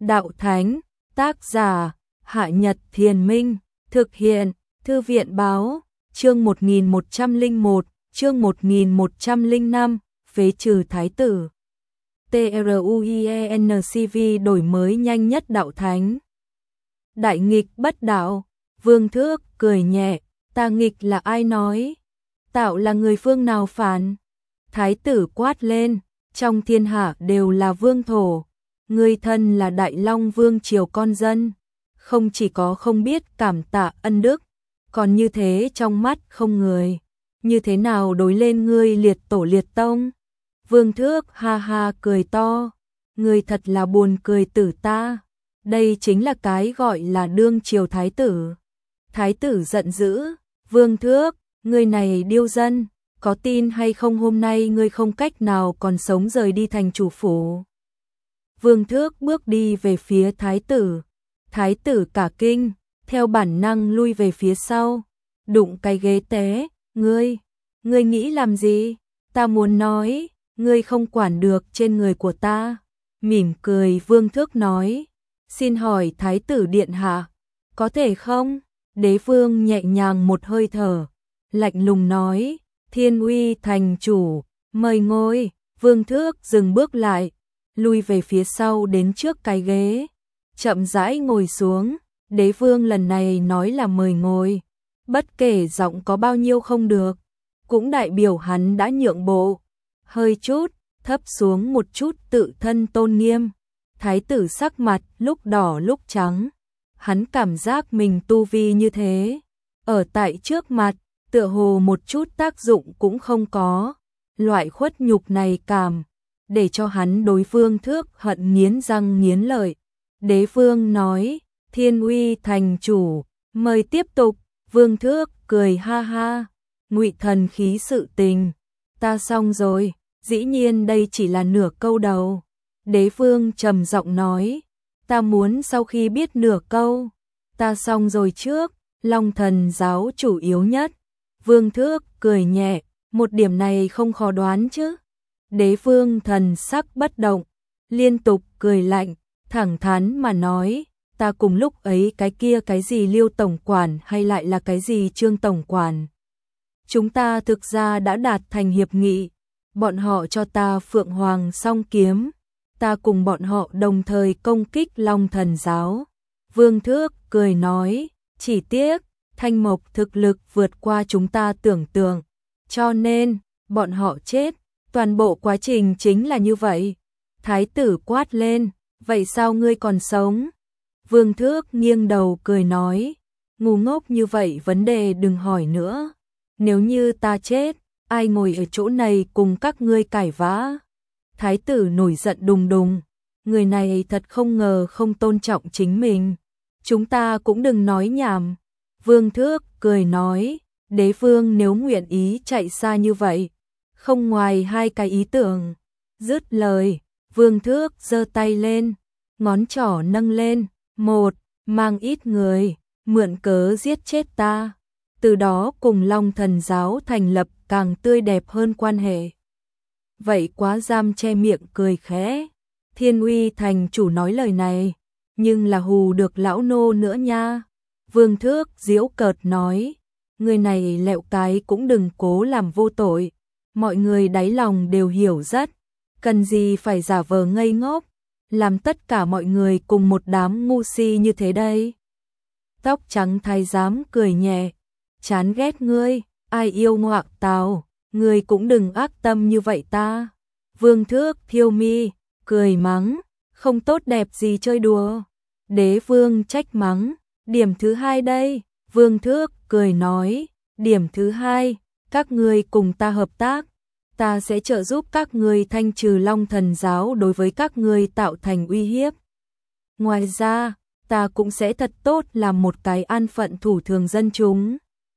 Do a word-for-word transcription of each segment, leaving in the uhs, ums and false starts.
Đạo Thánh, tác giả, Hạ Nhật Thiền Minh, thực hiện, Thư viện Báo, chương một nghìn một trăm lẻ một, chương một nghìn một trăm lẻ năm, phế trừ Thái tử. TRUIENCV đổi mới nhanh nhất Đạo Thánh. Đại nghịch bất đạo, Vương Thước cười nhẹ, ta nghịch là ai nói? Tạo là người phương nào phản? Thái tử quát lên, trong thiên hạ đều là vương thổ, ngươi thân là Đại Long Vương triều con dân, không chỉ có không biết cảm tạ ân đức, còn như thế trong mắt không người, như thế nào đối lên ngươi liệt tổ liệt tông? Vương Thước ha ha cười to, ngươi thật là buồn cười tử ta, đây chính là cái gọi là đương triều thái tử. Thái tử giận dữ, Vương Thước, ngươi này điêu dân, có tin hay không hôm nay ngươi không cách nào còn sống rời đi thành chủ phủ. Vương Thước bước đi về phía thái tử, thái tử cả kinh, theo bản năng lui về phía sau, đụng cái ghế té, ngươi, ngươi nghĩ làm gì? Ta muốn nói, ngươi không quản được trên người của ta. Mỉm cười Vương Thước nói, xin hỏi thái tử điện hạ, có thể không? Đế vương nhẹ nhàng một hơi thở, lạnh lùng nói, Thiên Uy thành chủ, mời ngồi. Vương Thước dừng bước lại, lui về phía sau đến trước cái ghế, chậm rãi ngồi xuống. Đế vương lần này nói là mời ngồi, bất kể giọng có bao nhiêu không được, cũng đại biểu hắn đã nhượng bộ, hơi chút, thấp xuống một chút tự thân tôn nghiêm. Thái tử sắc mặt lúc đỏ lúc trắng, hắn cảm giác mình tu vi như thế, ở tại trước mặt, tựa hồ một chút tác dụng cũng không có, loại khuất nhục này cảm, để cho hắn đối Vương Thước hận nghiến răng nghiến lợi. Đế vương nói, Thiên Uy thành chủ, mời tiếp tục. Vương Thước cười ha ha, ngụy thần khí sự tình, ta xong rồi, dĩ nhiên đây chỉ là nửa câu đầu. Đế vương trầm giọng nói, ta muốn sau khi biết nửa câu, ta xong rồi trước, Long Thần giáo chủ yếu nhất. Vương Thước cười nhẹ, một điểm này không khó đoán chứ. Đế vương thần sắc bất động, liên tục cười lạnh, thẳng thắn mà nói, ta cùng lúc ấy cái kia cái gì Liêu tổng quản hay lại là cái gì Trương tổng quản, chúng ta thực ra đã đạt thành hiệp nghị, bọn họ cho ta Phượng Hoàng song kiếm, ta cùng bọn họ đồng thời công kích Long Thần giáo. Vương Thước cười nói, chỉ tiếc Thanh Mộc thực lực vượt qua chúng ta tưởng tượng, cho nên bọn họ chết, toàn bộ quá trình chính là như vậy. Thái tử quát lên, vậy sao ngươi còn sống? Vương Thước nghiêng đầu cười nói, ngu ngốc như vậy vấn đề đừng hỏi nữa, nếu như ta chết, ai ngồi ở chỗ này cùng các ngươi cãi vã? Thái tử nổi giận đùng đùng, người này thật không ngờ không tôn trọng chính mình, chúng ta cũng đừng nói nhảm. Vương Thước cười nói, đế vương nếu nguyện ý chạy xa như vậy, không ngoài hai cái ý tưởng. Dứt lời, Vương Thước giơ tay lên, ngón trỏ nâng lên, một, mang ít người, mượn cớ giết chết ta, từ đó cùng Long Thần giáo thành lập càng tươi đẹp hơn quan hệ. Vậy quá giam che miệng cười khẽ, Thiên Uy thành chủ nói lời này, nhưng là hù được lão nô nữa nha. Vương Thước giễu cợt nói, người này lẹo cái cũng đừng cố làm vô tội, mọi người đáy lòng đều hiểu rất, cần gì phải giả vờ ngây ngốc, làm tất cả mọi người cùng một đám ngu si như thế đây. Tóc trắng thái giám cười nhẹ, chán ghét ngươi, ai yêu ngoạc tào, ngươi cũng đừng ác tâm như vậy ta. Vương Thước thiêu mi, cười mắng, không tốt đẹp gì chơi đùa. Đế vương trách mắng, điểm thứ hai đây. Vương Thước cười nói, điểm thứ hai, các ngươi cùng ta hợp tác, ta sẽ trợ giúp các ngươi thanh trừ Long Thần giáo đối với các ngươi tạo thành uy hiếp. Ngoài ra, ta cũng sẽ thật tốt làm một cái an phận thủ thường dân chúng.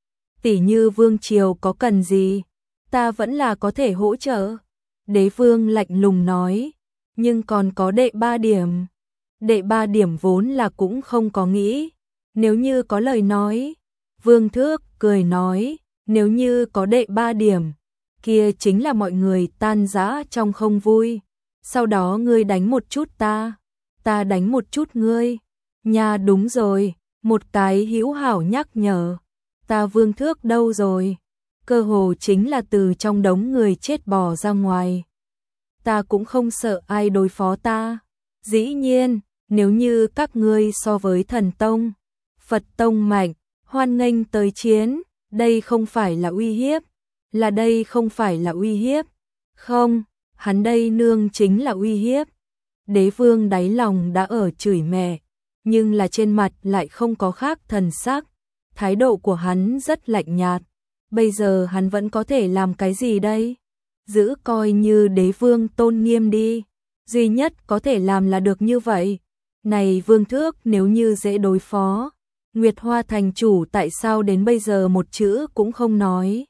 Tỷ như vương triều có cần gì, ta vẫn là có thể hỗ trợ. Đế vương lạnh lùng nói, nhưng còn có đệ ba điểm. Đệ ba điểm vốn là cũng không có nghĩ, nếu như có lời nói. Vương Thước cười nói, nếu như có đệ ba điểm, kia chính là mọi người tan rã trong không vui, sau đó ngươi đánh một chút ta, ta đánh một chút ngươi. Nha đúng rồi, một cái hữu hảo nhắc nhở. Ta Vương Thước đâu rồi? Cơ hồ chính là từ trong đống người chết bò ra ngoài. Ta cũng không sợ ai đối phó ta. Dĩ nhiên, nếu như các ngươi so với thần tông, Phật tông mạnh, hoan nghênh tới chiến, đây không phải là uy hiếp, là đây không phải là uy hiếp. Không, hắn đây nương chính là uy hiếp. Đế vương đáy lòng đã ở chửi mẹ, nhưng là trên mặt lại không có khác thần sắc. Thái độ của hắn rất lạnh nhạt. Bây giờ hắn vẫn có thể làm cái gì đây? Giữ coi như đế vương tôn nghiêm đi. Duy nhất có thể làm là được như vậy. Này Vương Thước, nếu như dễ đối phó, Nguyệt Hoa thành chủ tại sao đến bây giờ một chữ cũng không nói?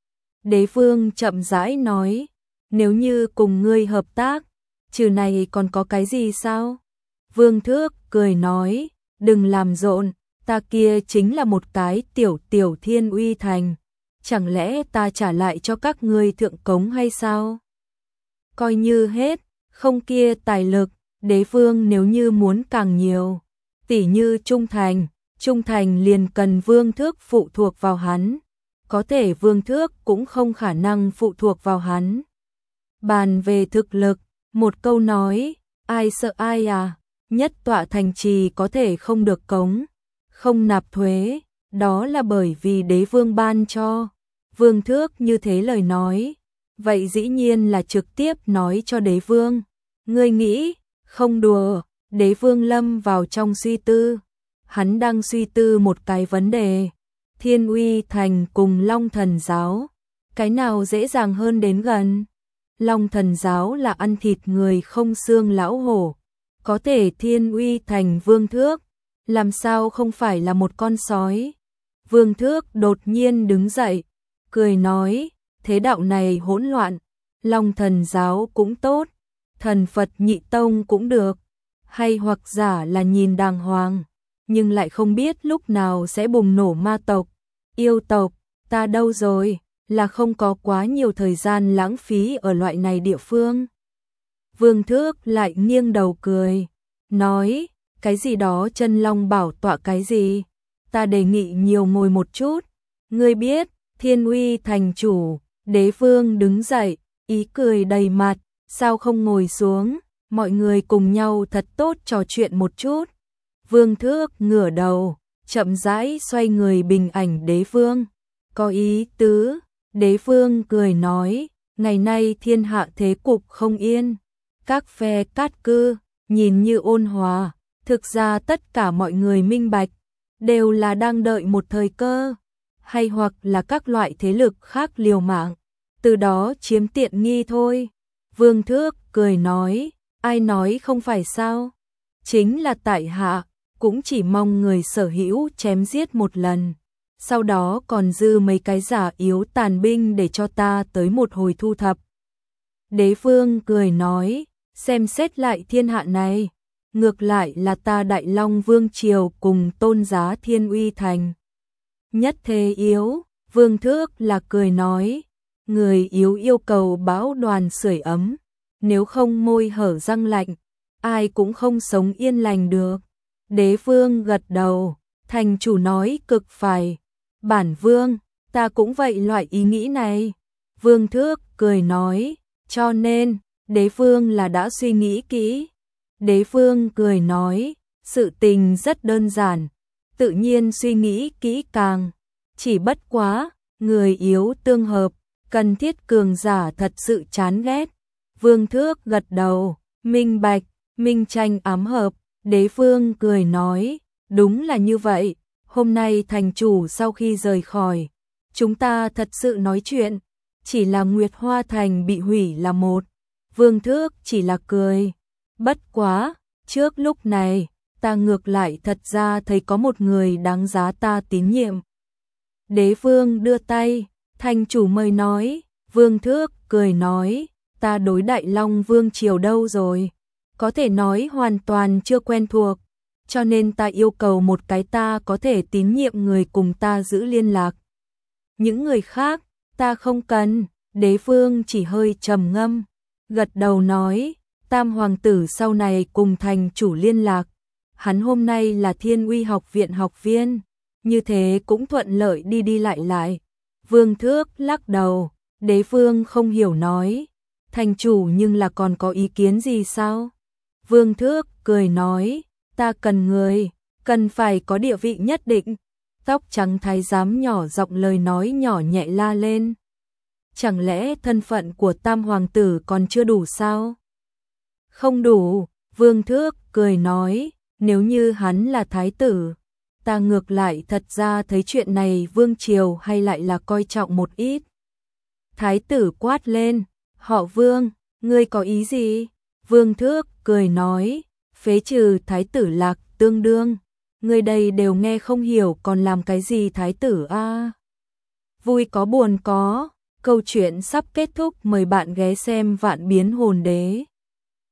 Đế vương chậm rãi nói, nếu như cùng ngươi hợp tác, trừ này còn có cái gì sao? Vương Thước cười nói, đừng làm rộn, ta kia chính là một cái tiểu tiểu Thiên Uy thành, chẳng lẽ ta trả lại cho các ngươi thượng cống hay sao? Coi như hết, không kia tài lực, đế vương nếu như muốn càng nhiều, tỉ như trung thành, trung thành liền cần Vương Thước phụ thuộc vào hắn, có thể Vương Thước cũng không khả năng phụ thuộc vào hắn. Bàn về thực lực, một câu nói, ai sợ ai à, nhất tọa thành trì có thể không được cống, không nạp thuế, đó là bởi vì đế vương ban cho. Vương Thước như thế lời nói, vậy dĩ nhiên là trực tiếp nói cho đế vương. Ngươi nghĩ, không đùa, đế vương lâm vào trong suy tư. Hắn đang suy tư một cái vấn đề. Thiên Uy thành cùng Long Thần giáo, cái nào dễ dàng hơn đến gần? Long Thần giáo là ăn thịt người không xương lão hổ. Có thể Thiên Uy thành Vương Thước, làm sao không phải là một con sói? Vương Thước đột nhiên đứng dậy, cười nói, thế đạo này hỗn loạn, Long Thần giáo cũng tốt, Thần Phật Nhị Tông cũng được, hay hoặc giả là nhìn đàng hoàng, nhưng lại không biết lúc nào sẽ bùng nổ ma tộc, yêu tộc, ta đâu rồi, là không có quá nhiều thời gian lãng phí ở loại này địa phương. Vương Thước lại nghiêng đầu cười, nói, cái gì đó chân long bảo tọa cái gì, ta đề nghị nhiều ngồi một chút, ngươi biết, Thiên Uy thành chủ, đế vương đứng dậy, ý cười đầy mặt, sao không ngồi xuống, mọi người cùng nhau thật tốt trò chuyện một chút. Vương Thước ngửa đầu, chậm rãi xoay người bình ảnh đế vương, có ý tứ, đế vương cười nói, ngày nay thiên hạ thế cục không yên, các phe cát cư, nhìn như ôn hòa, thực ra tất cả mọi người minh bạch, đều là đang đợi một thời cơ, hay hoặc là các loại thế lực khác liều mạng, từ đó chiếm tiện nghi thôi. Vương Thước cười nói, ai nói không phải sao? Chính là tại hạ, cũng chỉ mong người sở hữu chém giết một lần, sau đó còn dư mấy cái giả yếu tàn binh để cho ta tới một hồi thu thập. Đế vương cười nói, xem xét lại thiên hạ này, ngược lại là ta Đại Long Vương Triều cùng tôn giá Thiên Uy thành. Nhất thế yếu, Vương Thước là cười nói, người yếu yêu cầu bão đoàn sưởi ấm, nếu không môi hở răng lạnh, ai cũng không sống yên lành được. Đế vương gật đầu, thành chủ nói cực phải, bản vương, ta cũng vậy loại ý nghĩ này. Vương Thước cười nói, cho nên, đế vương là đã suy nghĩ kỹ. Đế vương cười nói, sự tình rất đơn giản, tự nhiên suy nghĩ kỹ càng, chỉ bất quá, người yếu tương hợp, cần thiết cường giả thật sự chán ghét. Vương Thước gật đầu, minh bạch, minh tranh ám hợp, đế vương cười nói, đúng là như vậy, hôm nay thành chủ sau khi rời khỏi, chúng ta thật sự nói chuyện, chỉ là Nguyệt Hoa thành bị hủy là một. Vương Thước chỉ là cười, bất quá, trước lúc này, ta ngược lại thật ra thấy có một người đáng giá ta tín nhiệm. Đế vương đưa tay, thành chủ mời nói, Vương Thước cười nói, ta đối Đại Long Vương Triều đâu rồi, có thể nói hoàn toàn chưa quen thuộc, cho nên ta yêu cầu một cái ta có thể tín nhiệm người cùng ta giữ liên lạc. Những người khác, ta không cần, đế vương chỉ hơi trầm ngâm, gật đầu nói, Tam hoàng tử sau này cùng thành chủ liên lạc, hắn hôm nay là Thiên Uy học viện học viên, như thế cũng thuận lợi đi đi lại lại. Vương Thước lắc đầu, đế vương không hiểu nói, thành chủ nhưng là còn có ý kiến gì sao? Vương Thước cười nói, ta cần người, cần phải có địa vị nhất định. Tóc trắng thái giám nhỏ giọng lời nói nhỏ nhẹ la lên. Chẳng lẽ thân phận của Tam hoàng tử còn chưa đủ sao? Không đủ, Vương Thước cười nói, nếu như hắn là thái tử, ta ngược lại thật ra thấy chuyện này vương triều hay lại là coi trọng một ít. Thái tử quát lên, họ Vương, ngươi có ý gì? Vương Thước cười nói, phế trừ thái tử Lạc Tương Đương, ngươi đây đều nghe không hiểu còn làm cái gì thái tử a? À? Vui có buồn có, câu chuyện sắp kết thúc, mời bạn ghé xem Vạn Biến Hồn Đế.